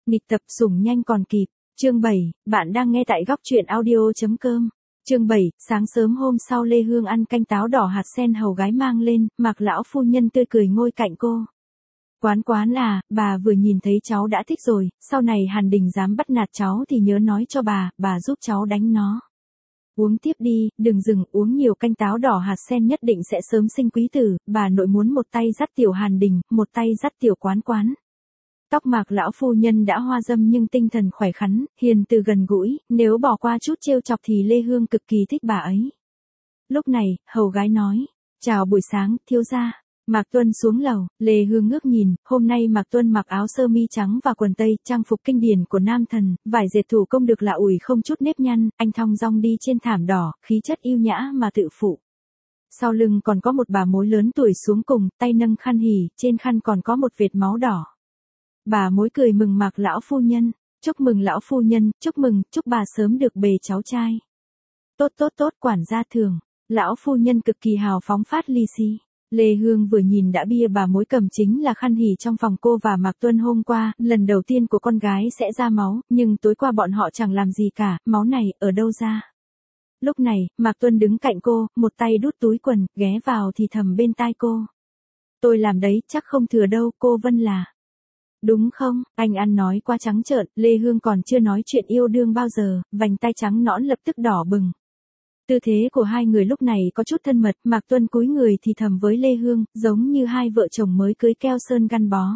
Nghịch tập sủng nhanh còn kịp. Chương 7, bạn đang nghe tại góc truyện audio.com. Chương 7, sáng sớm hôm sau Lê Hương ăn canh táo đỏ hạt sen hầu gái mang lên, Mạc lão phu nhân tươi cười ngồi cạnh cô. Quán à, bà vừa nhìn thấy cháu đã thích rồi, sau này Hàn Đình dám bắt nạt cháu thì nhớ nói cho bà giúp cháu đánh nó. Uống tiếp đi, đừng dừng, uống nhiều canh táo đỏ hạt sen nhất định sẽ sớm sinh quý tử, bà nội muốn một tay dắt tiểu Hàn Đình, một tay dắt tiểu Quán. Tóc Mạc lão phu nhân đã hoa râm nhưng tinh thần khỏe khoắn, hiền từ gần gũi, nếu bỏ qua chút trêu chọc thì Lê Hương cực kỳ thích bà ấy. Lúc này, hầu gái nói, chào buổi sáng, thiếu gia. Mạc Tuân xuống lầu, Lê Hương ngước nhìn, hôm nay Mạc Tuân mặc áo sơ mi trắng và quần tây, trang phục kinh điển của nam thần, vải dệt thủ công được lạ ủi không chút nếp nhăn, anh thong dong đi trên thảm đỏ, khí chất yêu nhã mà tự phụ. Sau lưng còn có một bà mối lớn tuổi xuống cùng, tay nâng khăn hỉ, trên khăn còn có một vệt máu đỏ. Bà mối cười mừng Mạc lão phu nhân, chúc mừng lão phu nhân, chúc mừng, chúc bà sớm được bề cháu trai. Tốt, quản gia thường, lão phu nhân cực kỳ hào phóng phát lì xì. Lê Hương vừa nhìn đã bia bà mối cầm chính là khăn hỉ trong phòng cô và Mạc Tuân hôm qua, lần đầu tiên của con gái sẽ ra máu, nhưng tối qua bọn họ chẳng làm gì cả, máu này ở đâu ra. Lúc này, Mạc Tuân đứng cạnh cô, một tay đút túi quần, ghé vào thì thầm bên tai cô. Tôi làm đấy, chắc không thừa đâu, cô Vân là. Đúng không, anh ăn nói quá trắng trợn, Lê Hương còn chưa nói chuyện yêu đương bao giờ, vành tay trắng nõn lập tức đỏ bừng. Tư thế của hai người lúc này có chút thân mật, Mạc Tuân cúi người thì thầm với Lê Hương, giống như hai vợ chồng mới cưới keo sơn gắn bó.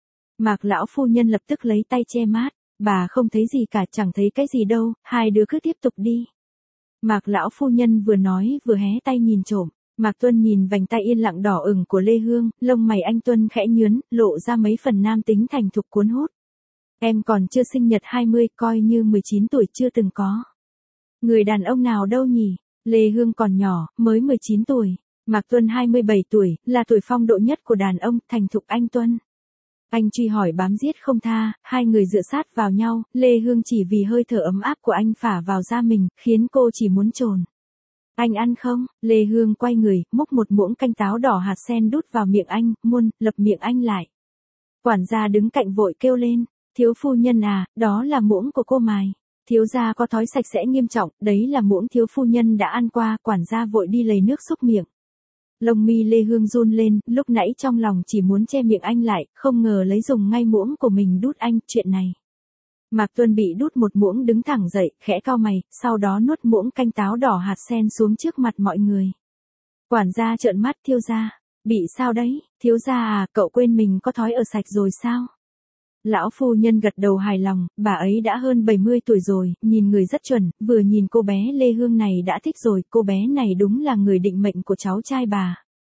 Mạc lão phu nhân lập tức lấy tay che mát, bà không thấy gì cả, chẳng thấy cái gì đâu, hai đứa cứ tiếp tục đi. Mạc lão phu nhân vừa nói vừa hé tay nhìn trộm, Mạc Tuân nhìn vành tay yên lặng đỏ ửng của Lê Hương, lông mày anh Tuân khẽ nhướn, lộ ra mấy phần nam tính thành thục cuốn hút. Em còn chưa sinh nhật 20, coi như 19 tuổi chưa từng có. Người đàn ông nào đâu nhỉ? Lê Hương còn nhỏ, mới 19 tuổi. Mạc Tuân 27 tuổi, là tuổi phong độ nhất của đàn ông, thành thục anh Tuân. Anh truy hỏi bám giết không tha, hai người dựa sát vào nhau, Lê Hương chỉ vì hơi thở ấm áp của anh phả vào da mình, khiến cô chỉ muốn chồn. Anh ăn không? Lê Hương quay người, múc một muỗng canh táo đỏ hạt sen đút vào miệng anh, lập miệng anh lại. Quản gia đứng cạnh vội kêu lên, thiếu phu nhân à, đó là muỗng của cô mài. Thiếu gia có thói sạch sẽ nghiêm trọng, đấy là muỗng thiếu phu nhân đã ăn qua, quản gia vội đi lấy nước xúc miệng. Lông mi Lê Hương run lên, lúc nãy trong lòng chỉ muốn che miệng anh lại, không ngờ lấy dùng ngay muỗng của mình đút anh, chuyện này. Mạc Tuân bị đút một muỗng đứng thẳng dậy, khẽ cau mày, sau đó nuốt muỗng canh táo đỏ hạt sen xuống trước mặt mọi người. Quản gia trợn mắt, thiếu gia, bị sao đấy, thiếu gia à, cậu quên mình có thói ở sạch rồi sao? Lão phu nhân gật đầu hài lòng, bà ấy đã hơn 70 tuổi rồi, nhìn người rất chuẩn, vừa nhìn cô bé Lê Hương này đã thích rồi, cô bé này đúng là người định mệnh của cháu trai bà.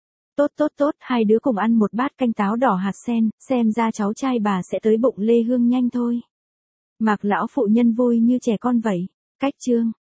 Tốt, hai đứa cùng ăn một bát canh táo đỏ hạt sen, xem ra cháu trai bà sẽ tới bụng Lê Hương nhanh thôi. Mạc lão phụ nhân vui như trẻ con vậy. Cách chương